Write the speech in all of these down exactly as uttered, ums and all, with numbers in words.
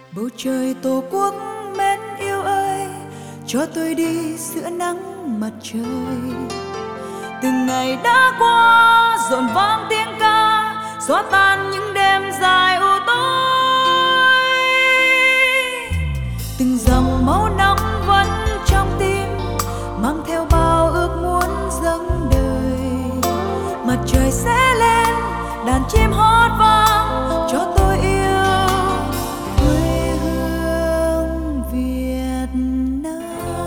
Bầu trời tổ quốc mến yêu ơi, cho tôi đi giữa nắng mặt trời. Từng ngày đã qua rộn vang tiếng ca, xóa tan những đêm dài u tối. Từng dòng máu nóng vẫn trong tim, mang theo bao ước muốn dâng đời. Mặt trời sẽ lên, đàn chim hót vang cho tôi yêu quê hương Việt Nam.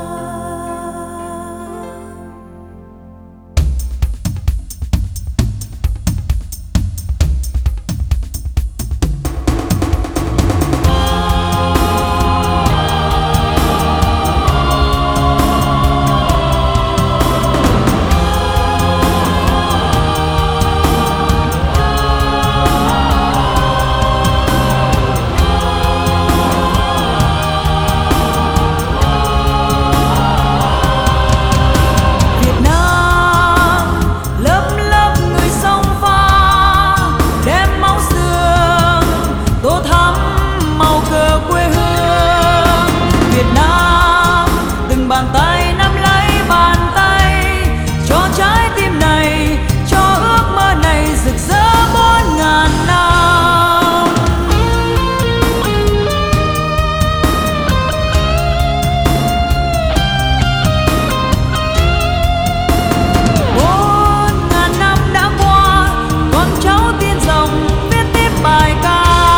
Bàn tay nắm lấy bàn tay, cho trái tim này, cho ước mơ này rực rỡ bốn ngàn năm. Bốn ngàn năm đã qua, con cháu tiên rồng viết tiếp bài ca.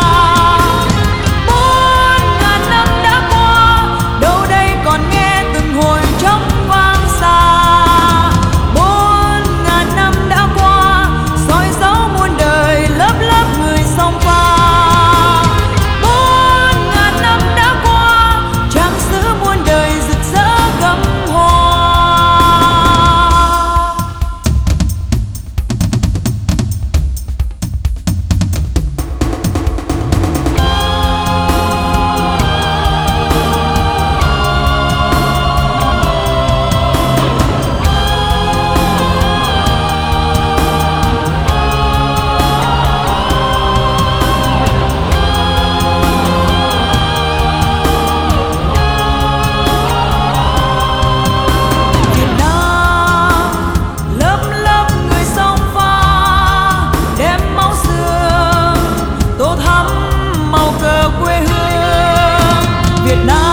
Bốn ngàn năm đã qua, đâu đây còn nghe hồi trong vang xa. Bốn ngàn năm đã qua, soi dấu muôn đời lớp lớp người sông pha. Bốn ngàn năm đã qua, trang sử muôn đời rực rỡ gấm hoa. Việt Nam